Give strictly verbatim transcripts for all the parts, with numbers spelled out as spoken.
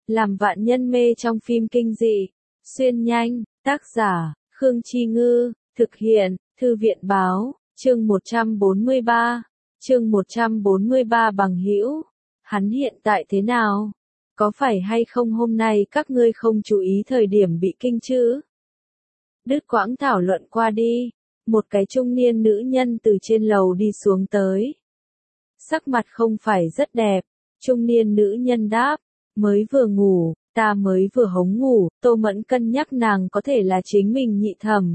làm vạn nhân mê trong phim kinh dị. Xuyên nhanh, tác giả, Khương Chi Ngư, thực hiện, Thư viện Báo, chương một trăm bốn mươi ba. Chương một trăm bốn mươi ba bằng hữu. Hắn hiện tại thế nào? Có phải hay không hôm nay các ngươi không chú ý thời điểm bị kinh chứ? Đứt quãng thảo luận qua đi, một cái trung niên nữ nhân từ trên lầu đi xuống tới. Sắc mặt không phải rất đẹp, trung niên nữ nhân đáp, mới vừa ngủ, ta mới vừa hống ngủ, Tô Mẫn cân nhắc nàng có thể là chính mình nhị thẩm.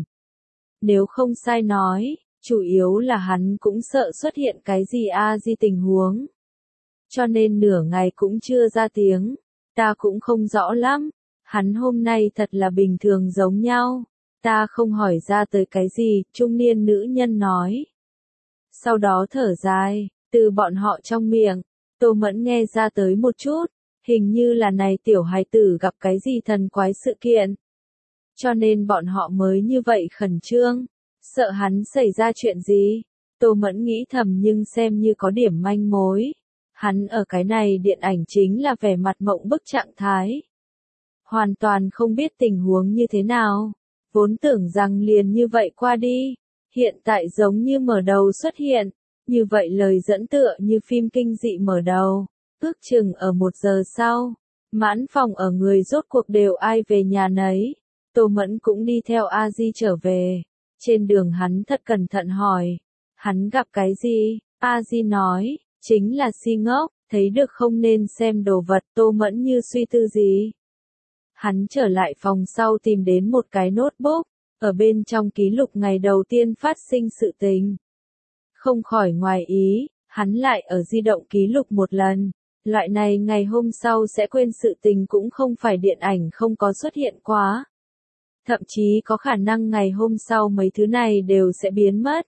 Nếu không sai nói, chủ yếu là hắn cũng sợ xuất hiện cái gì a di tình huống. Cho nên nửa ngày cũng chưa ra tiếng, ta cũng không rõ lắm, hắn hôm nay thật là bình thường giống nhau, ta không hỏi ra tới cái gì, trung niên nữ nhân nói. Sau đó thở dài, từ bọn họ trong miệng, Tô Mẫn nghe ra tới một chút, hình như là này tiểu hài tử gặp cái gì thần quái sự kiện. Cho nên bọn họ mới như vậy khẩn trương, sợ hắn xảy ra chuyện gì. Tô Mẫn nghĩ thầm nhưng xem như có điểm manh mối. Hắn ở cái này điện ảnh chính là vẻ mặt mộng bức trạng thái. Hoàn toàn không biết tình huống như thế nào. Vốn tưởng rằng liền như vậy qua đi. Hiện tại giống như mở đầu xuất hiện. Như vậy lời dẫn tựa như phim kinh dị mở đầu. Ước chừng ở một giờ sau. Mãn phòng ở người rốt cuộc đều ai về nhà nấy. Tô Mẫn cũng đi theo A Di trở về. Trên đường hắn thật cẩn thận hỏi. Hắn gặp cái gì? A Di nói. Chính là si ngốc, thấy được không nên xem đồ vật. Tô Mẫn như suy tư gì. Hắn trở lại phòng sau tìm đến một cái notebook, ở bên trong ký lục ngày đầu tiên phát sinh sự tình. Không khỏi ngoài ý, hắn lại ở di động ký lục một lần. Loại này ngày hôm sau sẽ quên sự tình cũng không phải điện ảnh không có xuất hiện quá. Thậm chí có khả năng ngày hôm sau mấy thứ này đều sẽ biến mất.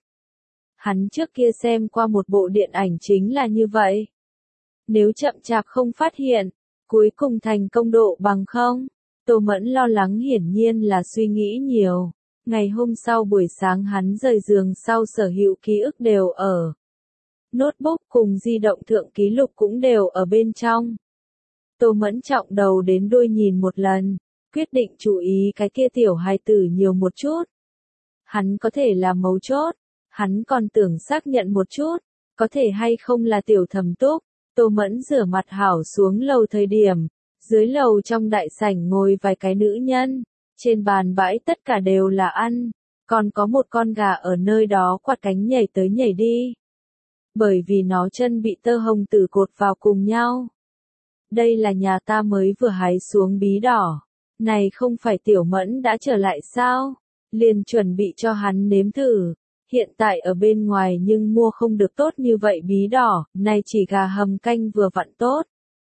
Hắn trước kia xem qua một bộ điện ảnh chính là như vậy. Nếu chậm chạp không phát hiện, cuối cùng thành công độ bằng không? Tô Mẫn lo lắng hiển nhiên là suy nghĩ nhiều. Ngày hôm sau buổi sáng hắn rời giường sau sở hữu ký ức đều ở. Notebook cùng di động thượng ký lục cũng đều ở bên trong. Tô Mẫn trọng đầu đến đuôi nhìn một lần, quyết định chú ý cái kia tiểu hài tử nhiều một chút. Hắn có thể là mấu chốt. Hắn còn tưởng xác nhận một chút, có thể hay không là tiểu thẩm túc. Tô Mẫn rửa mặt hảo xuống lầu thời điểm, dưới lầu trong đại sảnh ngồi vài cái nữ nhân, trên bàn bãi tất cả đều là ăn, còn có một con gà ở nơi đó quạt cánh nhảy tới nhảy đi. Bởi vì nó chân bị tơ hồng tử cột vào cùng nhau. Đây là nhà ta mới vừa hái xuống bí đỏ, này không phải Tiểu Mẫn đã trở lại sao? Liền chuẩn bị cho hắn nếm thử. Hiện tại ở bên ngoài nhưng mua không được tốt như vậy bí đỏ, này chỉ gà hầm canh vừa vặn tốt.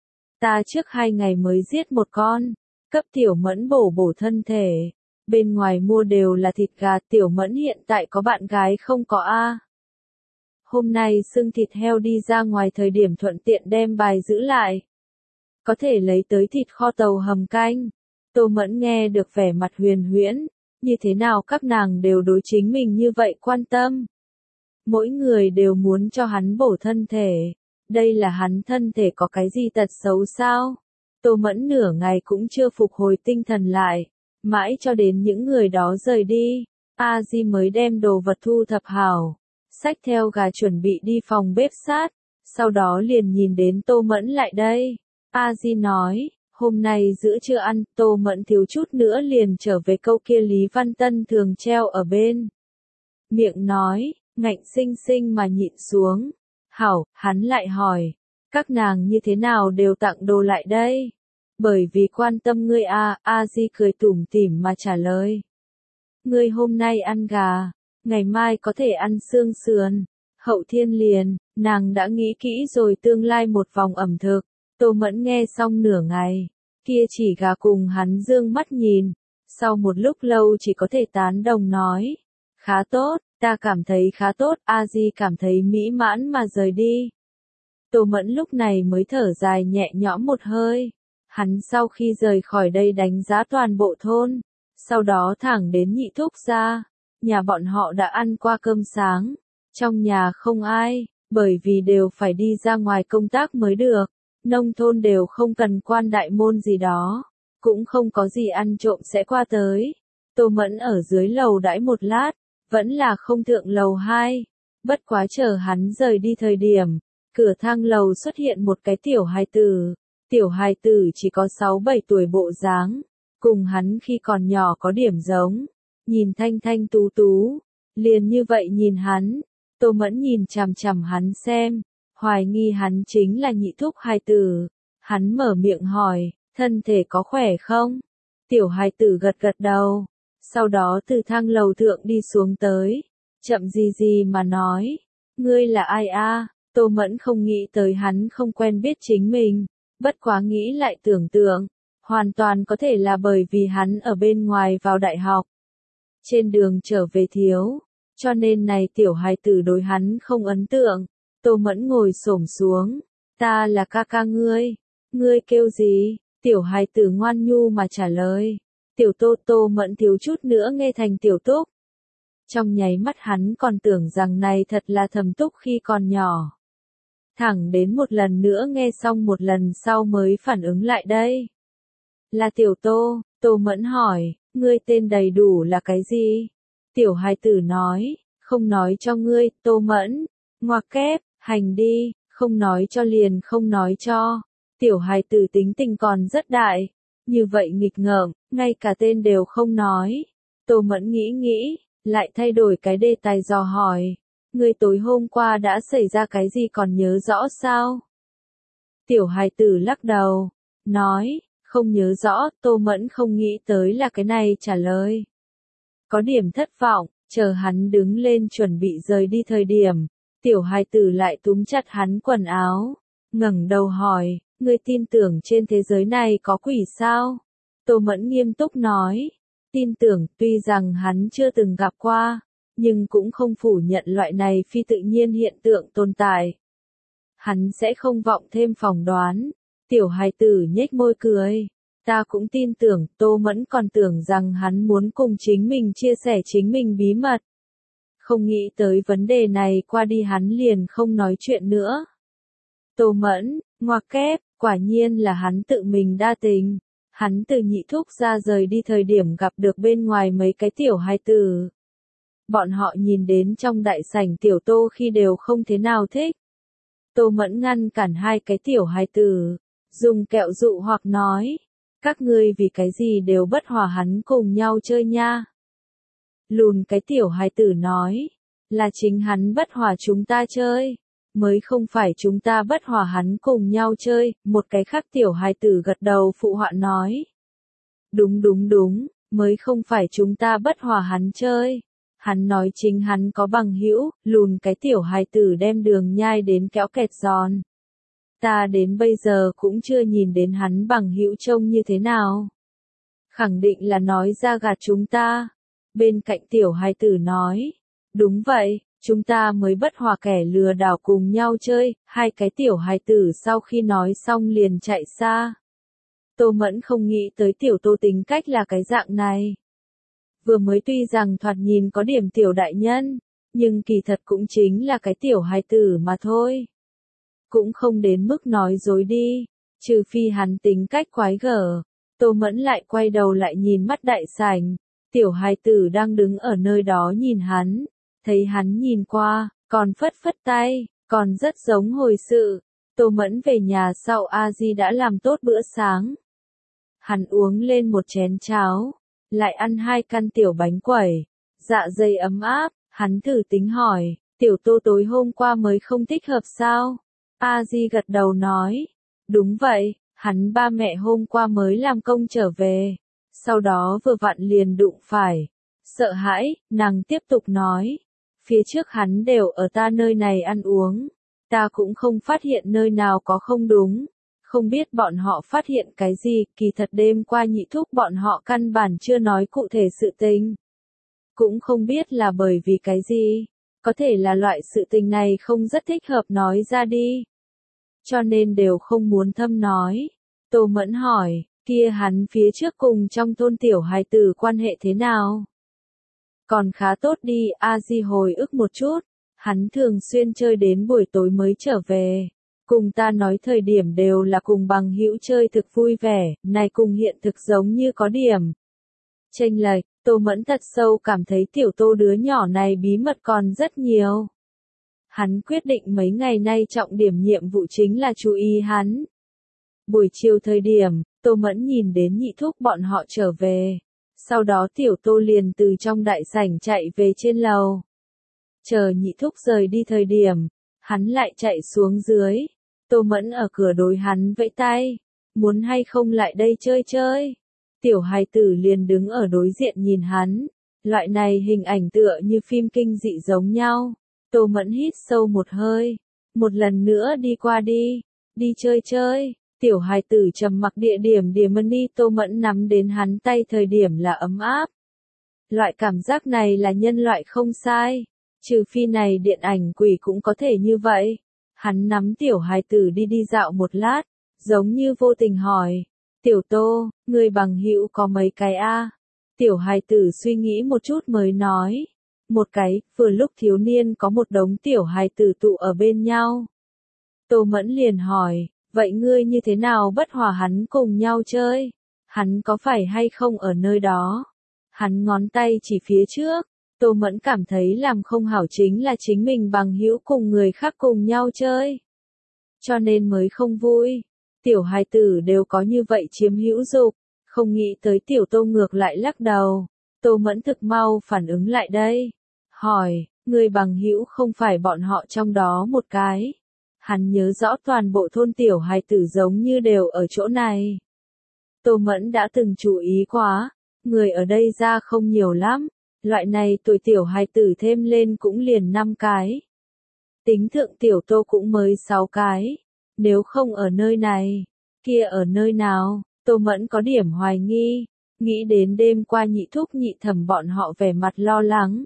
Ta trước hai ngày mới giết một con, cấp Tiểu Mẫn bổ bổ thân thể. Bên ngoài mua đều là thịt gà, Tiểu Mẫn hiện tại có bạn gái không có a. Hôm nay xưng thịt heo đi ra ngoài thời điểm thuận tiện đem bài giữ lại. Có thể lấy tới thịt kho tàu hầm canh. Tô Mẫn nghe được vẻ mặt huyền huyễn. Như thế nào các nàng đều đối chính mình như vậy quan tâm. Mỗi người đều muốn cho hắn bổ thân thể. Đây là hắn thân thể có cái gì tật xấu sao? Tô Mẫn nửa ngày cũng chưa phục hồi tinh thần lại. Mãi cho đến những người đó rời đi. A Di mới đem đồ vật thu thập hảo. Xách theo gà chuẩn bị đi phòng bếp sát. Sau đó liền nhìn đến Tô Mẫn lại đây. A Di nói. Hôm nay giữa trưa ăn, Tô Mẫn thiếu chút nữa liền trở về câu kia Lý Văn Tân thường treo ở bên. Miệng nói, ngạnh sinh sinh mà nhịn xuống. Hảo, hắn lại hỏi, các nàng như thế nào đều tặng đồ lại đây? Bởi vì quan tâm ngươi a, A Di cười tủm tỉm mà trả lời. Ngươi hôm nay ăn gà, ngày mai có thể ăn xương sườn, hậu thiên liền, nàng đã nghĩ kỹ rồi tương lai một vòng ẩm thực. Tô Mẫn nghe xong nửa ngày, kia chỉ gà cùng hắn dương mắt nhìn, sau một lúc lâu chỉ có thể tán đồng nói. Khá tốt, ta cảm thấy khá tốt, A Di cảm thấy mỹ mãn mà rời đi. Tô Mẫn lúc này mới thở dài nhẹ nhõm một hơi. Hắn sau khi rời khỏi đây đánh giá toàn bộ thôn, sau đó thẳng đến nhị thúc gia. Nhà bọn họ đã ăn qua cơm sáng, trong nhà không ai, bởi vì đều phải đi ra ngoài công tác mới được. nông thôn đều không cần quan đại môn gì đó, cũng không có gì ăn trộm sẽ qua tới. Tô Mẫn ở dưới lầu đãi một lát, vẫn là không thượng lầu hai. Bất quá chờ hắn rời đi thời điểm, cửa thang lầu xuất hiện một cái tiểu hài tử. Tiểu hài tử chỉ có sáu bảy tuổi bộ dáng, cùng hắn khi còn nhỏ có điểm giống, nhìn thanh thanh tú tú, liền như vậy nhìn hắn. Tô Mẫn nhìn chằm chằm hắn xem, hoài nghi hắn chính là nhị thúc hài tử. Hắn mở miệng hỏi, thân thể có khỏe không? Tiểu hài tử gật gật đầu, sau đó từ thang lầu thượng đi xuống tới, chậm gì gì mà nói, ngươi là ai a? Tô Mẫn không nghĩ tới hắn không quen biết chính mình, bất quá nghĩ lại tưởng tượng, hoàn toàn có thể là bởi vì hắn ở bên ngoài vào đại học. Trên đường trở về thiếu, cho nên này tiểu hài tử đối hắn không ấn tượng. Tô Mẫn ngồi xổm xuống, ta là ca ca ngươi, ngươi kêu gì? Tiểu hài tử ngoan nhu mà trả lời. Tiểu Tô. Tô Mẫn thiếu chút nữa nghe thành tiểu Túc. Trong nháy mắt hắn còn tưởng rằng này thật là Thẩm Túc khi còn nhỏ. Thẳng đến một lần nữa nghe xong một lần sau mới phản ứng lại đây. Là tiểu Tô. Tô Mẫn hỏi, ngươi tên đầy đủ là cái gì? Tiểu hài tử nói, không nói cho ngươi. Tô Mẫn, ngoặc kép, hành đi, không nói cho liền không nói cho. Tiểu hài tử tính tình còn rất đại, như vậy nghịch ngợm, ngay cả tên đều không nói. Tô Mẫn nghĩ nghĩ, lại thay đổi cái đề tài dò hỏi, ngươi tối hôm qua đã xảy ra cái gì còn nhớ rõ sao? Tiểu hài tử lắc đầu, nói, không nhớ rõ. Tô Mẫn không nghĩ tới là cái này trả lời. Có điểm thất vọng, chờ hắn đứng lên chuẩn bị rời đi thời điểm, tiểu hài tử lại túm chặt hắn quần áo, ngẩng đầu hỏi, ngươi tin tưởng trên thế giới này có quỷ sao? Tô Mẫn nghiêm túc nói, tin tưởng, tuy rằng hắn chưa từng gặp qua, nhưng cũng không phủ nhận loại này phi tự nhiên hiện tượng tồn tại. Hắn sẽ không vọng thêm phỏng đoán. Tiểu hài tử nhếch môi cười, ta cũng tin tưởng. Tô Mẫn còn tưởng rằng hắn muốn cùng chính mình chia sẻ chính mình bí mật. Không nghĩ tới vấn đề này qua đi hắn liền không nói chuyện nữa. Tô Mẫn, ngoặc kép, quả nhiên là hắn tự mình đa tình. Hắn từ nhị thúc ra rời đi thời điểm gặp được bên ngoài mấy cái tiểu hài tử. Bọn họ nhìn đến trong đại sảnh tiểu Tô khi đều không thế nào thích. Tô Mẫn ngăn cản hai cái tiểu hài tử, dùng kẹo dụ hoặc nói, các ngươi vì cái gì đều bất hòa hắn cùng nhau chơi nha. Lùn cái tiểu hài tử nói, là chính hắn bất hòa chúng ta chơi, mới không phải chúng ta bất hòa hắn cùng nhau chơi. Một cái khác tiểu hài tử gật đầu phụ họa nói, đúng đúng đúng, mới không phải chúng ta bất hòa hắn chơi. Hắn nói chính hắn có bằng hữu. Lùn cái tiểu hài tử đem đường nhai đến kéo kẹt giòn. Ta đến bây giờ cũng chưa nhìn đến hắn bằng hữu trông như thế nào. Khẳng định là nói ra gạt chúng ta. Bên cạnh tiểu hài tử nói, đúng vậy, chúng ta mới bất hòa kẻ lừa đảo cùng nhau chơi. Hai cái tiểu hài tử sau khi nói xong liền chạy xa. Tô Mẫn không nghĩ tới tiểu Tô tính cách là cái dạng này. Vừa mới tuy rằng thoạt nhìn có điểm tiểu đại nhân, nhưng kỳ thật cũng chính là cái tiểu hài tử mà thôi. Cũng không đến mức nói dối đi, trừ phi hắn tính cách quái gở. Tô Mẫn lại quay đầu lại nhìn mắt đại sảnh, tiểu hài tử đang đứng ở nơi đó nhìn hắn, thấy hắn nhìn qua, còn phất phất tay, còn rất giống hồi sự. Tô Mẫn về nhà sau A Di đã làm tốt bữa sáng. Hắn uống lên một chén cháo, lại ăn hai căn tiểu bánh quẩy, dạ dày ấm áp. Hắn thử tính hỏi, tiểu Tô tối hôm qua mới không thích hợp sao? A Di gật đầu nói, đúng vậy, hắn ba mẹ hôm qua mới làm công trở về, sau đó vừa vặn liền đụng phải. Sợ hãi, nàng tiếp tục nói, phía trước hắn đều ở ta nơi này ăn uống, ta cũng không phát hiện nơi nào có không đúng. Không biết bọn họ phát hiện cái gì, kỳ thật đêm qua nhị thúc bọn họ căn bản chưa nói cụ thể sự tình. Cũng không biết là bởi vì cái gì, có thể là loại sự tình này không rất thích hợp nói ra đi. Cho nên đều không muốn thâm nói. Tô Mẫn hỏi, kia hắn phía trước cùng trong thôn tiểu hài tử quan hệ thế nào? Còn khá tốt đi. A Di hồi ức một chút, hắn thường xuyên chơi đến buổi tối mới trở về. Cùng ta nói thời điểm đều là cùng bằng hữu chơi thực vui vẻ, này cùng hiện thực giống như có điểm chênh lệch. Tô Mẫn thật sâu cảm thấy tiểu Tô đứa nhỏ này bí mật còn rất nhiều. Hắn quyết định mấy ngày nay trọng điểm nhiệm vụ chính là chú ý hắn. Buổi chiều thời điểm, Tô Mẫn nhìn đến nhị thúc bọn họ trở về. Sau đó tiểu Tô liền từ trong đại sảnh chạy về trên lầu. Chờ nhị thúc rời đi thời điểm, hắn lại chạy xuống dưới. Tô Mẫn ở cửa đối hắn vẫy tay. Muốn hay không lại đây chơi chơi. Tiểu hài tử liền đứng ở đối diện nhìn hắn. Loại này hình ảnh tựa như phim kinh dị giống nhau. Tô Mẫn hít sâu một hơi. Một lần nữa đi qua đi. Đi chơi chơi. Tiểu hài tử trầm mặc địa điểm địa mani Tô Mẫn nắm đến hắn tay thời điểm là ấm áp. Loại cảm giác này là nhân loại không sai. Trừ phi này điện ảnh quỷ cũng có thể như vậy. Hắn nắm tiểu hài tử đi đi dạo một lát. Giống như vô tình hỏi. Tiểu Tô, người bằng hữu có mấy cái a? Tiểu hài tử suy nghĩ một chút mới nói. Một cái, vừa lúc thiếu niên có một đống tiểu hài tử tụ ở bên nhau. Tô Mẫn liền hỏi, vậy ngươi như thế nào bất hòa hắn cùng nhau chơi? Hắn có phải hay không ở nơi đó? Hắn ngón tay chỉ phía trước. Tô Mẫn cảm thấy làm không hảo chính là chính mình bằng hữu cùng người khác cùng nhau chơi. Cho nên mới không vui. Tiểu hài tử đều có như vậy chiếm hữu dục, không nghĩ tới tiểu Tô ngược lại lắc đầu. Tô Mẫn thực mau phản ứng lại đây. Hỏi, người bằng hữu không phải bọn họ trong đó một cái. Hắn nhớ rõ toàn bộ thôn tiểu hài tử giống như đều ở chỗ này. Tô Mẫn đã từng chú ý quá, người ở đây ra không nhiều lắm. Loại này tuổi tiểu hài tử thêm lên cũng liền năm cái. Tính thượng tiểu Tô cũng mới sáu cái. Nếu không ở nơi này, kia ở nơi nào, Tô Mẫn có điểm hoài nghi, nghĩ đến đêm qua nhị thúc nhị thẩm bọn họ vẻ mặt lo lắng.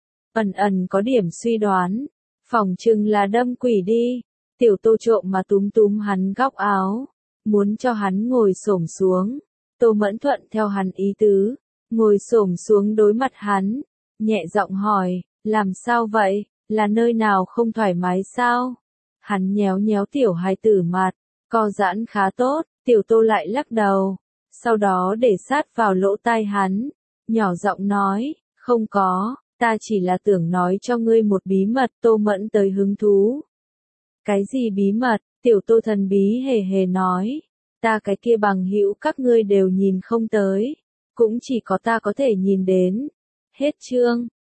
Ẩn ẩn có điểm suy đoán, phỏng chừng là đâm quỷ đi, tiểu Tô trộm mà túm túm hắn góc áo, muốn cho hắn ngồi xổm xuống. Tô Mẫn thuận theo hắn ý tứ, ngồi xổm xuống đối mặt hắn, nhẹ giọng hỏi, làm sao vậy, là nơi nào không thoải mái sao? Hắn nhéo nhéo tiểu hài tử mặt, co giãn khá tốt, tiểu Tô lại lắc đầu, sau đó để sát vào lỗ tai hắn, nhỏ giọng nói, không có, ta chỉ là tưởng nói cho ngươi một bí mật. Tô Mẫn tới hứng thú. Cái gì bí mật? Tiểu Tô thần bí hề hề nói, ta cái kia bằng hữu các ngươi đều nhìn không tới, cũng chỉ có ta có thể nhìn đến. Hết chương.